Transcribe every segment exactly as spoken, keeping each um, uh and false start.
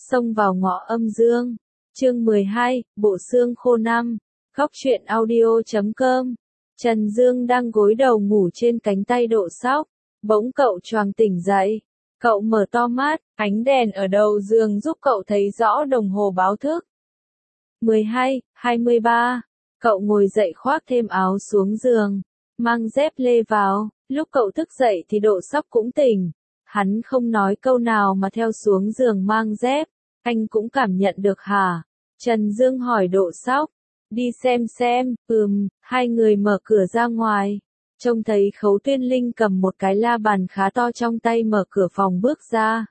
Xông vào ngõ âm dương. Chương mười hai, Bộ xương khô năm. Góc truyện audio chấm com. Trần Dương đang gối đầu ngủ trên cánh tay Độ Sóc. Bỗng cậu choàng tỉnh dậy. Cậu mở to mắt, ánh đèn ở đầu giường giúp cậu thấy rõ đồng hồ báo thức. mười hai, hai mươi ba. Cậu ngồi dậy khoác thêm áo xuống giường, mang dép lê vào. Lúc cậu thức dậy thì Độ Sóc cũng tỉnh. Hắn không nói câu nào mà theo xuống giường mang dép. Anh cũng cảm nhận được hả? Trần Dương hỏi Độ Sóc. Đi xem xem. Ừm, hai người mở cửa ra ngoài. Trông thấy Khấu Tuyên Linh cầm một cái la bàn khá to trong tay mở cửa phòng bước ra.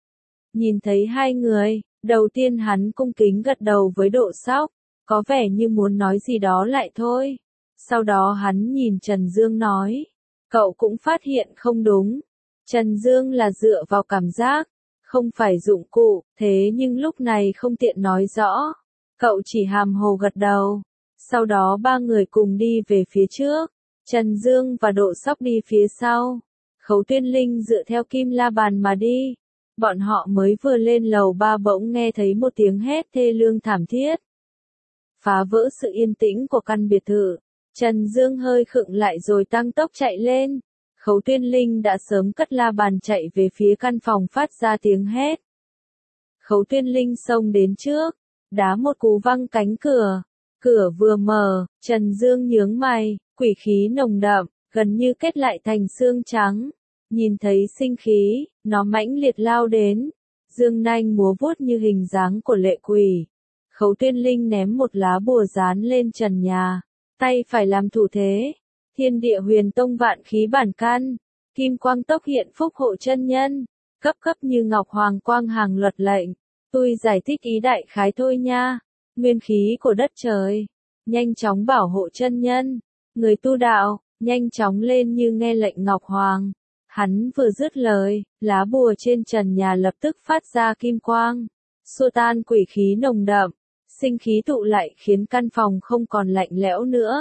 Nhìn thấy hai người, đầu tiên hắn cung kính gật đầu với Độ Sóc, có vẻ như muốn nói gì đó lại thôi. Sau đó hắn nhìn Trần Dương nói, cậu cũng phát hiện không đúng. Trần Dương là dựa vào cảm giác, không phải dụng cụ, thế nhưng lúc này không tiện nói rõ. Cậu chỉ hàm hồ gật đầu. Sau đó ba người cùng đi về phía trước. Trần Dương và Độ Sóc đi phía sau. Khấu Tuyên Linh dựa theo kim la bàn mà đi. Bọn họ mới vừa lên lầu ba bỗng nghe thấy một tiếng hét thê lương thảm thiết. Phá vỡ sự yên tĩnh của căn biệt thự. Trần Dương hơi khựng lại rồi tăng tốc chạy lên. Khấu Tuyên Linh đã sớm cất la bàn chạy về phía căn phòng phát ra tiếng hét. Khấu Tuyên Linh xông đến trước, đá một cú văng cánh cửa. Cửa vừa mở, Trần Dương nhướng mày, quỷ khí nồng đậm, gần như kết lại thành xương trắng. Nhìn thấy sinh khí, nó mãnh liệt lao đến. Dương nanh múa vuốt như hình dáng của lệ quỷ. Khấu Tuyên Linh ném một lá bùa dán lên trần nhà. Tay phải làm thủ thế. Thiên địa huyền tông vạn khí bản căn. Kim quang tốc hiện phúc hộ chân nhân. Cấp cấp như ngọc hoàng quang hàng luật lệnh. Tôi giải thích ý đại khái thôi nha. Nguyên khí của đất trời. Nhanh chóng bảo hộ chân nhân. Người tu đạo, nhanh chóng lên như nghe lệnh ngọc hoàng. Hắn vừa dứt lời, lá bùa trên trần nhà lập tức phát ra kim quang. Xua tan quỷ khí nồng đậm. Sinh khí tụ lại khiến căn phòng không còn lạnh lẽo nữa.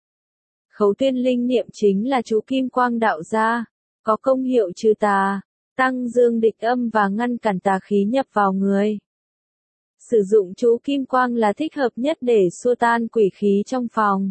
Khấu Tuyên Linh niệm chính là chú kim quang đạo gia, có công hiệu trừ tà, tăng dương địch âm và ngăn cản tà khí nhập vào người. Sử dụng chú kim quang là thích hợp nhất để xua tan quỷ khí trong phòng.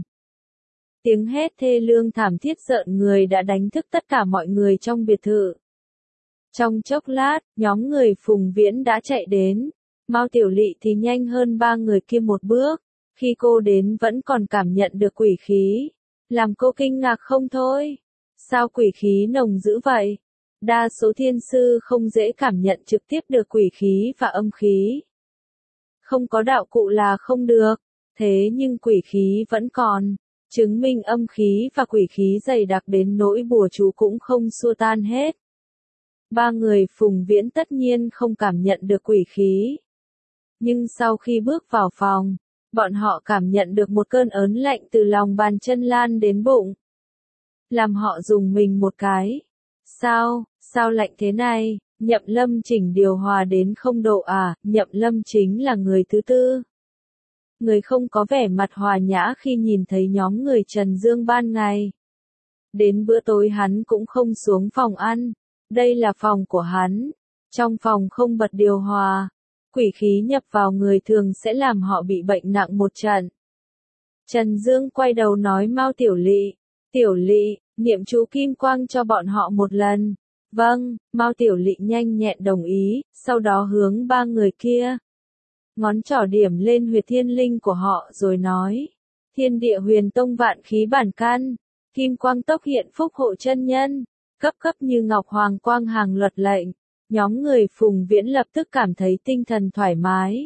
Tiếng hét thê lương thảm thiết rợn người đã đánh thức tất cả mọi người trong biệt thự. Trong chốc lát, nhóm người Phùng Viễn đã chạy đến. Mao Tiểu Lị thì nhanh hơn ba người kia một bước. Khi cô đến vẫn còn cảm nhận được quỷ khí. Làm cô kinh ngạc không thôi. Sao quỷ khí nồng dữ vậy? Đa số thiên sư không dễ cảm nhận trực tiếp được quỷ khí và âm khí. Không có đạo cụ là không được. Thế nhưng quỷ khí vẫn còn. Chứng minh âm khí và quỷ khí dày đặc đến nỗi bùa chú cũng không xua tan hết. Ba người Phùng Viễn tất nhiên không cảm nhận được quỷ khí. Nhưng sau khi bước vào phòng, bọn họ cảm nhận được một cơn ớn lạnh từ lòng bàn chân lan đến bụng. Làm họ dùng mình một cái. Sao, sao lạnh thế này? Nhậm Lâm chỉnh điều hòa đến không độ à? Nhậm Lâm chính là người thứ tư. Người không có vẻ mặt hòa nhã khi nhìn thấy nhóm người Trần Dương ban ngày. Đến bữa tối hắn cũng không xuống phòng ăn. Đây là phòng của hắn. Trong phòng không bật điều hòa. Quỷ khí nhập vào người thường sẽ làm họ bị bệnh nặng một trận. Trần Dương quay đầu nói Mao Tiểu Lị. Tiểu Lị, niệm chú kim quang cho bọn họ một lần. Vâng, Mao Tiểu Lị nhanh nhẹn đồng ý, sau đó hướng ba người kia. Ngón trỏ điểm lên huyệt thiên linh của họ rồi nói. Thiên địa huyền tông vạn khí bản căn. Kim quang tốc hiện phúc hộ chân nhân. Cấp cấp như ngọc hoàng quang hàng luật lệnh. Nhóm người Phùng Viễn lập tức cảm thấy tinh thần thoải mái.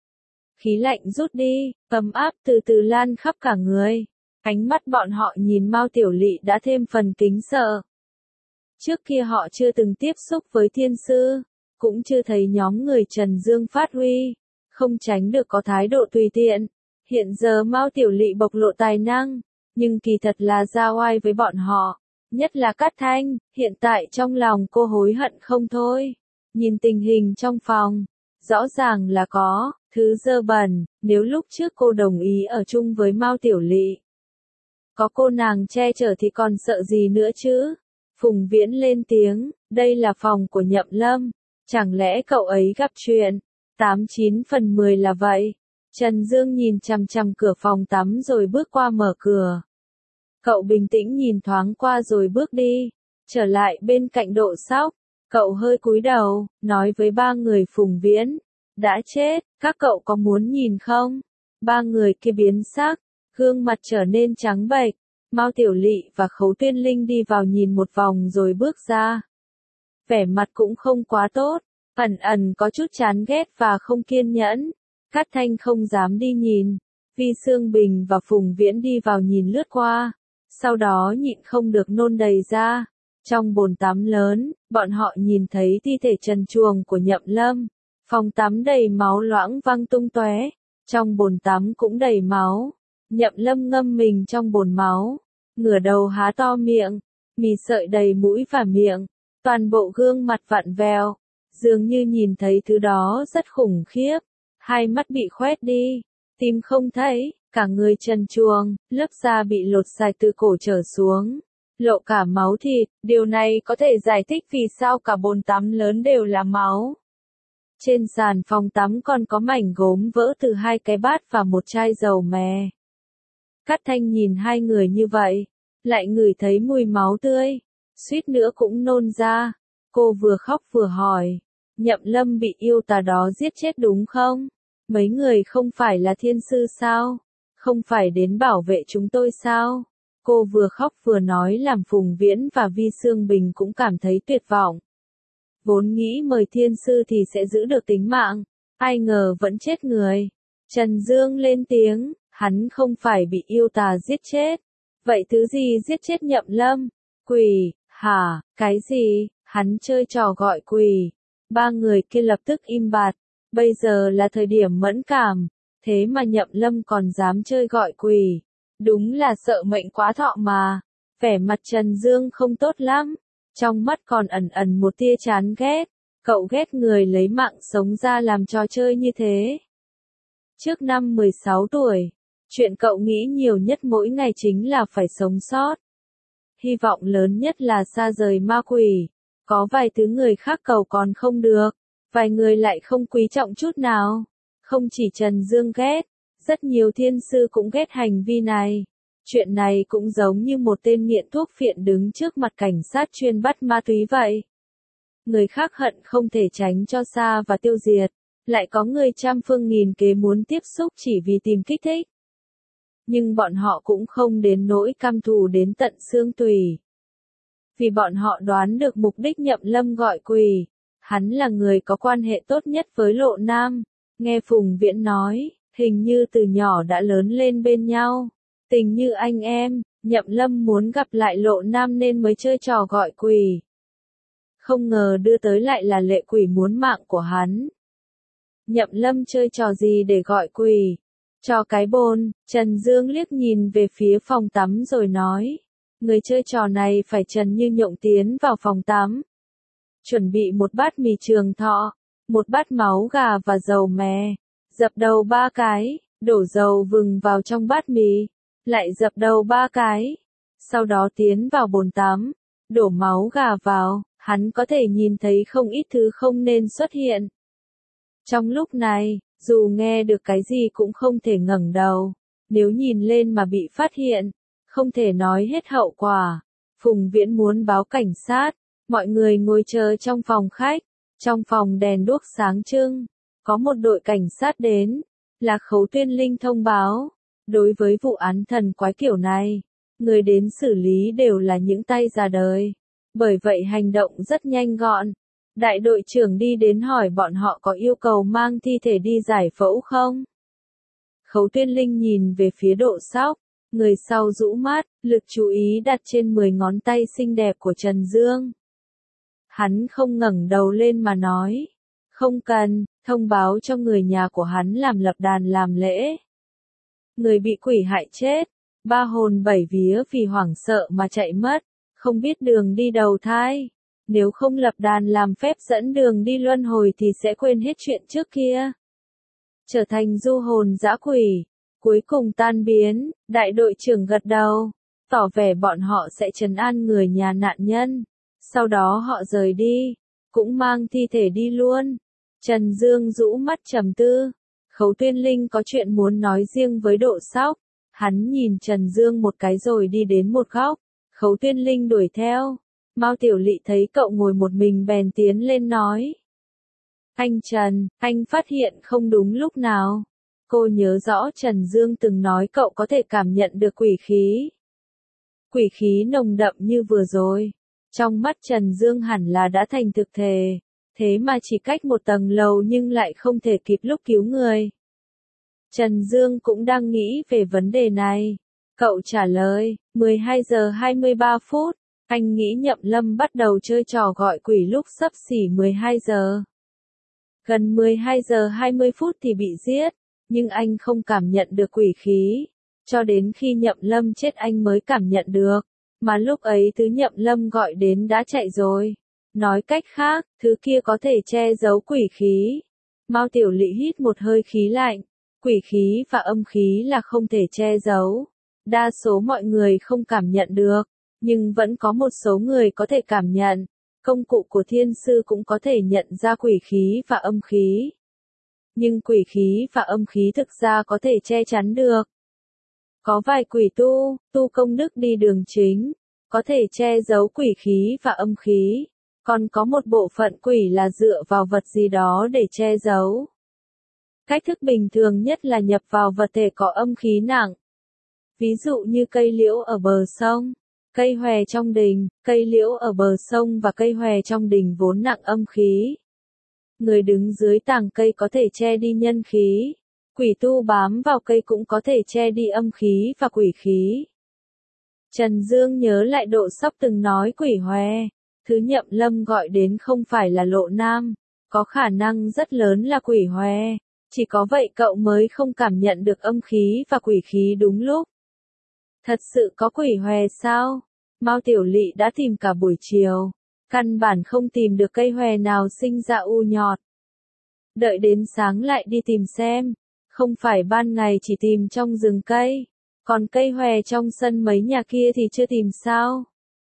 Khí lạnh rút đi, ấm áp từ từ lan khắp cả người. Ánh mắt bọn họ nhìn Mao Tiểu Lị đã thêm phần kính sợ. Trước kia họ chưa từng tiếp xúc với thiên sư, cũng chưa thấy nhóm người Trần Dương phát huy, không tránh được có thái độ tùy tiện. Hiện giờ Mao Tiểu Lị bộc lộ tài năng, nhưng kỳ thật là ra oai với bọn họ. Nhất là Cát Thanh, hiện tại trong lòng cô hối hận không thôi. Nhìn tình hình trong phòng, rõ ràng là có thứ dơ bẩn, nếu lúc trước cô đồng ý ở chung với Mao Tiểu Lị. Có cô nàng che chở thì còn sợ gì nữa chứ? Phùng Viễn lên tiếng, đây là phòng của Nhậm Lâm, chẳng lẽ cậu ấy gặp chuyện? Tám chín phần mười là vậy. Trần Dương nhìn chằm chằm cửa phòng tắm rồi bước qua mở cửa. Cậu bình tĩnh nhìn thoáng qua rồi bước đi, trở lại bên cạnh Độ Sóc. Cậu hơi cúi đầu, nói với ba người Phùng Viễn, đã chết, các cậu có muốn nhìn không? Ba người kia biến sắc, gương mặt trở nên trắng bệch. Mao Tiểu Lị và Khấu Tuyên Linh đi vào nhìn một vòng rồi bước ra. Vẻ mặt cũng không quá tốt, ẩn ẩn có chút chán ghét và không kiên nhẫn. Cát Thanh không dám đi nhìn. Vi Sương Bình và Phùng Viễn đi vào nhìn lướt qua, sau đó nhịn không được nôn đầy ra. Trong bồn tắm lớn, bọn họ nhìn thấy thi thể trần truồng của Nhậm Lâm. Phòng tắm đầy máu loãng văng tung tóe, trong bồn tắm cũng đầy máu. Nhậm Lâm ngâm mình trong bồn máu, ngửa đầu há to miệng, mì sợi đầy mũi và miệng, toàn bộ gương mặt vặn vẹo, dường như nhìn thấy thứ đó rất khủng khiếp. Hai mắt bị khoét đi, tim không thấy, cả người trần truồng, lớp da bị lột sạch từ cổ trở xuống, lộ cả máu thịt. Điều này có thể giải thích vì sao cả bồn tắm lớn đều là máu. Trên sàn phòng tắm còn có mảnh gốm vỡ từ hai cái bát và một chai dầu mè. Cát Thanh nhìn hai người như vậy, lại ngửi thấy mùi máu tươi, suýt nữa cũng nôn ra. Cô vừa khóc vừa hỏi, Nhậm Lâm bị yêu tà đó giết chết đúng không? Mấy người không phải là thiên sư sao? Không phải đến bảo vệ chúng tôi sao? Cô vừa khóc vừa nói làm Phùng Viễn và Vi Sương Bình cũng cảm thấy tuyệt vọng. Vốn nghĩ mời thiên sư thì sẽ giữ được tính mạng, ai ngờ vẫn chết người. Trần Dương lên tiếng, hắn không phải bị yêu tà giết chết. Vậy thứ gì giết chết Nhậm Lâm? Quỷ, hả, cái gì? Hắn chơi trò gọi quỷ. Ba người kia lập tức im bặt. Bây giờ là thời điểm mẫn cảm, thế mà Nhậm Lâm còn dám chơi gọi quỷ. Đúng là sợ mệnh quá thọ mà. Vẻ mặt Trần Dương không tốt lắm, trong mắt còn ẩn ẩn một tia chán ghét. Cậu ghét người lấy mạng sống ra làm trò chơi như thế. Trước năm mười sáu tuổi, chuyện cậu nghĩ nhiều nhất mỗi ngày chính là phải sống sót. Hy vọng lớn nhất là xa rời ma quỷ. Có vài thứ người khác cầu còn không được, vài người lại không quý trọng chút nào. Không chỉ Trần Dương ghét, rất nhiều thiên sư cũng ghét hành vi này. Chuyện này cũng giống như một tên nghiện thuốc phiện đứng trước mặt cảnh sát chuyên bắt ma túy vậy. Người khác hận không thể tránh cho xa và tiêu diệt, lại có người trăm phương nghìn kế muốn tiếp xúc chỉ vì tìm kích thích. Nhưng bọn họ cũng không đến nỗi căm thù đến tận xương tủy. Vì bọn họ đoán được mục đích Nhậm Lâm gọi quỷ. Hắn là người có quan hệ tốt nhất với Lộ Nam. Nghe Phùng Viễn nói, hình như từ nhỏ đã lớn lên bên nhau. Tình như anh em, Nhậm Lâm muốn gặp lại Lộ Nam nên mới chơi trò gọi quỷ. Không ngờ đưa tới lại là lệ quỷ muốn mạng của hắn. Nhậm Lâm chơi trò gì để gọi quỷ? Trò cái bồn. Trần Dương liếc nhìn về phía phòng tắm rồi nói. Người chơi trò này phải Trần Như Nhộng tiến vào phòng tắm. Chuẩn bị một bát mì trường thọ, một bát máu gà và dầu mè. Dập đầu ba cái, đổ dầu vừng vào trong bát mì. Lại dập đầu ba cái. Sau đó tiến vào bồn tắm, đổ máu gà vào. Hắn có thể nhìn thấy không ít thứ không nên xuất hiện. Trong lúc này, dù nghe được cái gì cũng không thể ngẩng đầu. Nếu nhìn lên mà bị phát hiện, không thể nói hết hậu quả. Phùng Viễn muốn báo cảnh sát. Mọi người ngồi chờ trong phòng khách. Trong phòng đèn đuốc sáng trưng. Có một đội cảnh sát đến. Là Khấu Tuyên Linh thông báo. Đối với vụ án thần quái kiểu này, người đến xử lý đều là những tay già đời. Bởi vậy hành động rất nhanh gọn. Đại đội trưởng đi đến hỏi bọn họ có yêu cầu mang thi thể đi giải phẫu không? Khấu Tuyên Linh nhìn về phía Độ Sóc. Người sau rũ mắt, lực chú ý đặt trên mười ngón tay xinh đẹp của Trần Dương. Hắn không ngẩng đầu lên mà nói. Không cần, thông báo cho người nhà của hắn làm lập đàn làm lễ. Người bị quỷ hại chết, ba hồn bảy vía vì hoảng sợ mà chạy mất, không biết đường đi đầu thai. Nếu không lập đàn làm phép dẫn đường đi luân hồi thì sẽ quên hết chuyện trước kia. Trở thành du hồn dã quỷ, cuối cùng tan biến. Đại đội trưởng gật đầu, tỏ vẻ bọn họ sẽ trấn an người nhà nạn nhân. Sau đó họ rời đi, cũng mang thi thể đi luôn. Trần Dương rũ mắt trầm tư. Khấu Tuyên Linh có chuyện muốn nói riêng với Độ Sóc. Hắn nhìn Trần Dương một cái rồi đi đến một góc. Khấu Tuyên Linh đuổi theo. Mao Tiểu Lị thấy cậu ngồi một mình bèn tiến lên nói. Anh Trần, anh phát hiện không đúng lúc nào. Cô nhớ rõ Trần Dương từng nói cậu có thể cảm nhận được quỷ khí. Quỷ khí nồng đậm như vừa rồi. Trong mắt Trần Dương hẳn là đã thành thực thể. Thế mà chỉ cách một tầng lầu nhưng lại không thể kịp lúc cứu người. Trần Dương cũng đang nghĩ về vấn đề này. Cậu trả lời, mười hai giờ hai mươi ba phút. Anh nghĩ Nhậm Lâm bắt đầu chơi trò gọi quỷ lúc xấp xỉ mười hai giờ. Gần mười hai giờ hai mươi phút thì bị giết, nhưng anh không cảm nhận được quỷ khí. Cho đến khi Nhậm Lâm chết anh mới cảm nhận được, mà lúc ấy thứ Nhậm Lâm gọi đến đã chạy rồi. Nói cách khác, thứ kia có thể che giấu quỷ khí. Mao Tiểu Lị hít một hơi khí lạnh. Quỷ khí và âm khí là không thể che giấu. Đa số mọi người không cảm nhận được, nhưng vẫn có một số người có thể cảm nhận. Công cụ của thiên sư cũng có thể nhận ra quỷ khí và âm khí. Nhưng quỷ khí và âm khí thực ra có thể che chắn được. Có vài quỷ tu, tu công đức đi đường chính, có thể che giấu quỷ khí và âm khí. Còn có một bộ phận quỷ là dựa vào vật gì đó để che giấu. Cách thức bình thường nhất là nhập vào vật thể có âm khí nặng. Ví dụ như cây liễu ở bờ sông, cây hòe trong đình, cây liễu ở bờ sông và cây hòe trong đình vốn nặng âm khí. Người đứng dưới tàng cây có thể che đi nhân khí. Quỷ tu bám vào cây cũng có thể che đi âm khí và quỷ khí. Trần Dương nhớ lại Độ Sóc từng nói quỷ hòe. Thứ Nhậm Lâm gọi đến không phải là Lộ Nam, có khả năng rất lớn là quỷ hòe. Chỉ có vậy cậu mới không cảm nhận được âm khí và quỷ khí đúng lúc. Thật sự có quỷ hòe sao? Mao Tiểu Lị đã tìm cả buổi chiều, căn bản không tìm được cây hòe nào sinh ra u nhọt. Đợi đến sáng lại đi tìm xem, không phải ban ngày chỉ tìm trong rừng cây, còn cây hòe trong sân mấy nhà kia thì chưa tìm sao?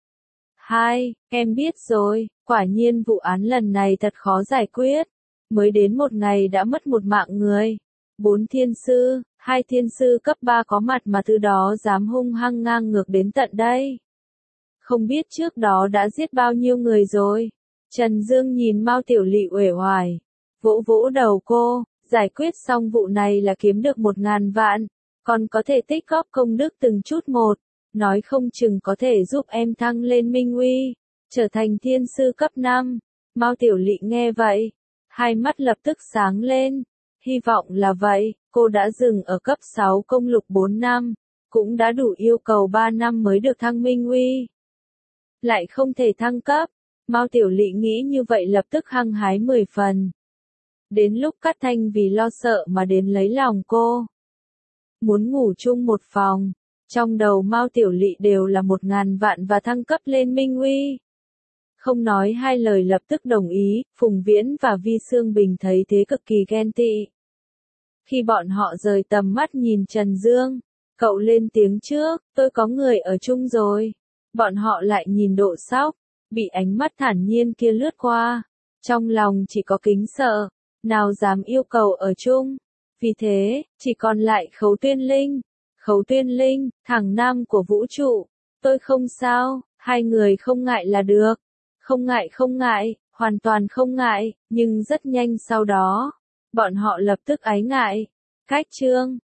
Hai, em biết rồi, quả nhiên vụ án lần này thật khó giải quyết. Mới đến một ngày đã mất một mạng người. Bốn thiên sư, hai thiên sư cấp ba có mặt mà thứ đó dám hung hăng ngang ngược đến tận đây. Không biết trước đó đã giết bao nhiêu người rồi. Trần Dương nhìn Mao Tiểu Lị uể oải, vỗ vỗ đầu cô, giải quyết xong vụ này là kiếm được một ngàn vạn, còn có thể tích góp công đức từng chút một, nói không chừng có thể giúp em thăng lên minh uy, trở thành thiên sư cấp năm. Mao Tiểu Lị nghe vậy, hai mắt lập tức sáng lên, hy vọng là vậy. Cô đã dừng ở cấp sáu công lục bốn năm, cũng đã đủ yêu cầu ba năm mới được thăng minh uy. Lại không thể thăng cấp, Mao Tiểu Lị nghĩ như vậy lập tức hăng hái mười phần. Đến lúc Cát Thanh vì lo sợ mà đến lấy lòng cô. Muốn ngủ chung một phòng, trong đầu Mao Tiểu Lị đều là một ngàn vạn và thăng cấp lên minh uy. Không nói hai lời lập tức đồng ý, Phùng Viễn và Vi Sương Bình thấy thế cực kỳ ghen tị. Khi bọn họ rời tầm mắt nhìn Trần Dương, cậu lên tiếng trước, tôi có người ở chung rồi. Bọn họ lại nhìn Độ Sóc, bị ánh mắt thản nhiên kia lướt qua. Trong lòng chỉ có kính sợ, nào dám yêu cầu ở chung. Vì thế, chỉ còn lại Khấu Tuyên Linh. Khấu Tuyên Linh, thằng nam của vũ trụ. Tôi không sao, hai người không ngại là được. Không ngại không ngại, hoàn toàn không ngại, nhưng rất nhanh sau đó, bọn họ lập tức ái ngại. Cách chương